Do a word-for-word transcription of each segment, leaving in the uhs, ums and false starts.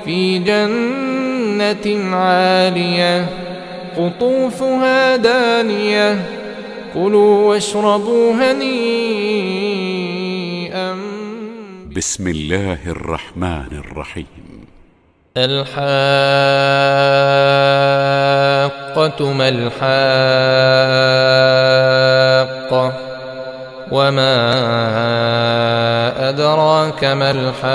في جنة عالية قطوفها دانية كلوا واشربوا هنيئا. بسم الله الرحمن الرحيم. الحاقة ما الحاقة وما أدراك ما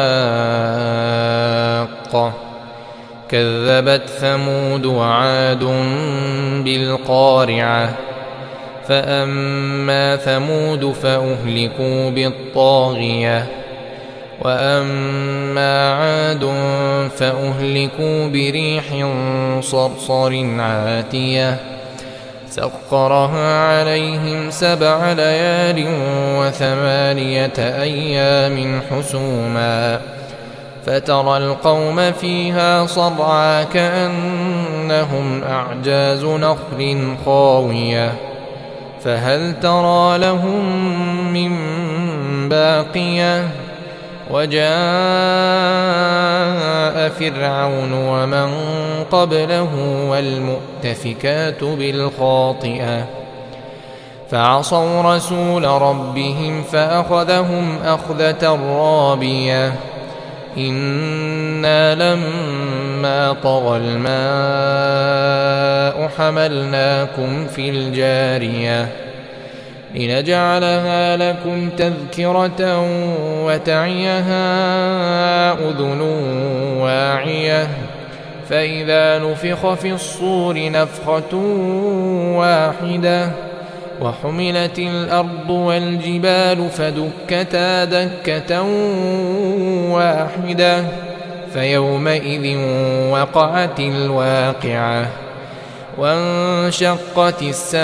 الحاقة كذبت ثمود وعاد بالقارعة فأما ثمود فأهلكوا بالطاغية وأما عاد فأهلكوا بريح صرصر عاتية سخرها عليهم سبع ليال وثمانية أيام حسوما فترى القوم فيها صرعى كأنهم أعجاز نخل خاوية فهل ترى لهم من باقية. وجاء فرعون ومن قبله والمؤتفكات بالخاطئة فعصوا رسول ربهم فأخذهم أخذة رابية إنا لما طغى الماء حملناكم في الجارية لنجعلها لكم تذكرة وتعيها أذن واعية فإذا نفخ في الصور نفخة واحدة وحملت الأرض والجبال فدكتا دكة واحدة فيومئذ وقعت الواقعة وانشقت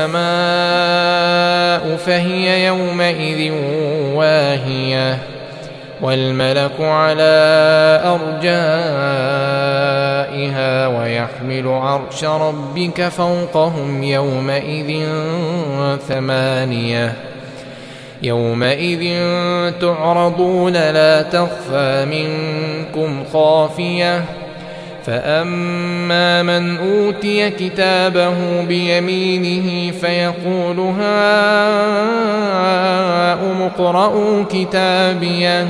السماء فهي يومئذ واهية والملك على أرجائها ويحمل عرش ربك فوقهم يومئذ ثمانية يومئذ تعرضون لا تخفى منكم خافية فأما من أوتي كتابه بيمينه فيقول هاؤم اقرءوا كتابيه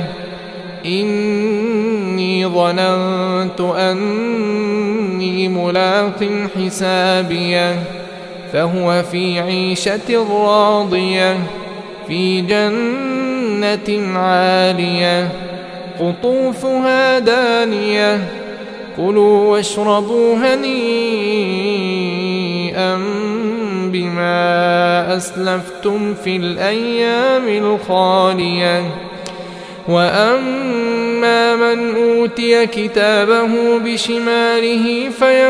إني ظننت أني ملاق حسابيه فهو في عيشة راضية في جنة عالية قطوفها دانية كلوا واشربوا هنيئا بما أسلفتم في الأيام الخالية وأما من أوتي كتابه بشماله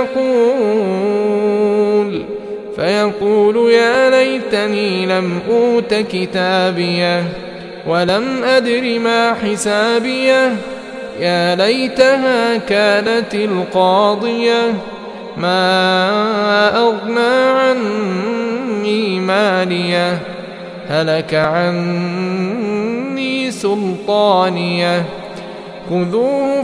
فيقول فيقول يا ليتني لم أوت كتابيه ولم أدر ما حسابيه يا ليتها كانت القاضية ما أغنى عني ماليه هلك عني سلطانيه خذوه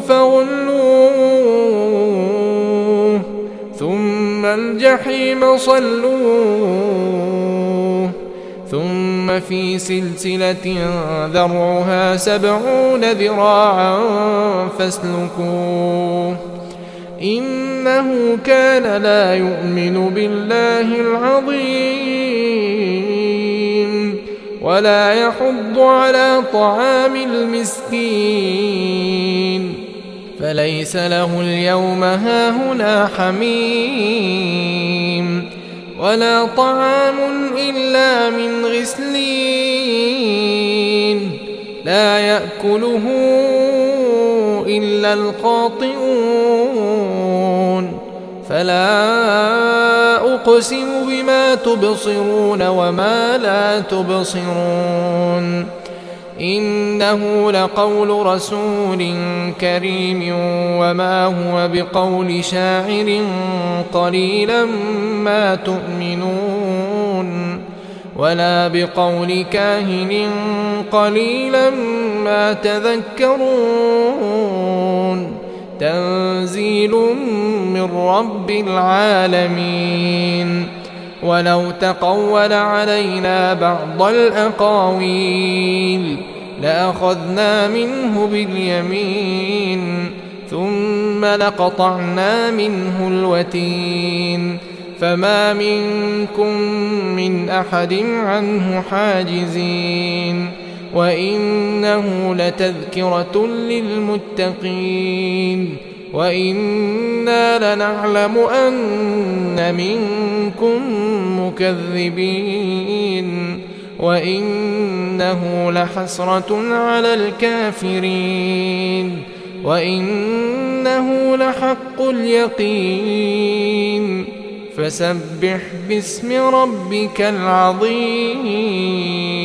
فغلوه ثم الجحيم صلوه ثم في سلسلة ذرعها سبعون ذراعا فاسلكوه إنه كان لا يؤمن بالله العظيم ولا يحض على طعام المسكين فليس له اليوم هاهنا حميم ولا طعام إلا من غسلين لا يأكله إلا الخاطئون فلا أقسم بما تبصرون وما لا تبصرون إنه لقول رسول كريم وما هو بقول شاعر قليلا ما تؤمنون ولا بقول كاهن قليلا ما تذكرون تنزيل من رب العالمين. ولو تقول علينا بعض الأقاويل لأخذنا منه باليمين ثم لقطعنا منه الوتين فما منكم من أحد عنه حاجزين. وإنه لتذكرة للمتقين وإنا لنعلم أن منكم مكذبين وإنه لحسرة على الكافرين وإنه لحق اليقين. فسبح باسم ربك العظيم.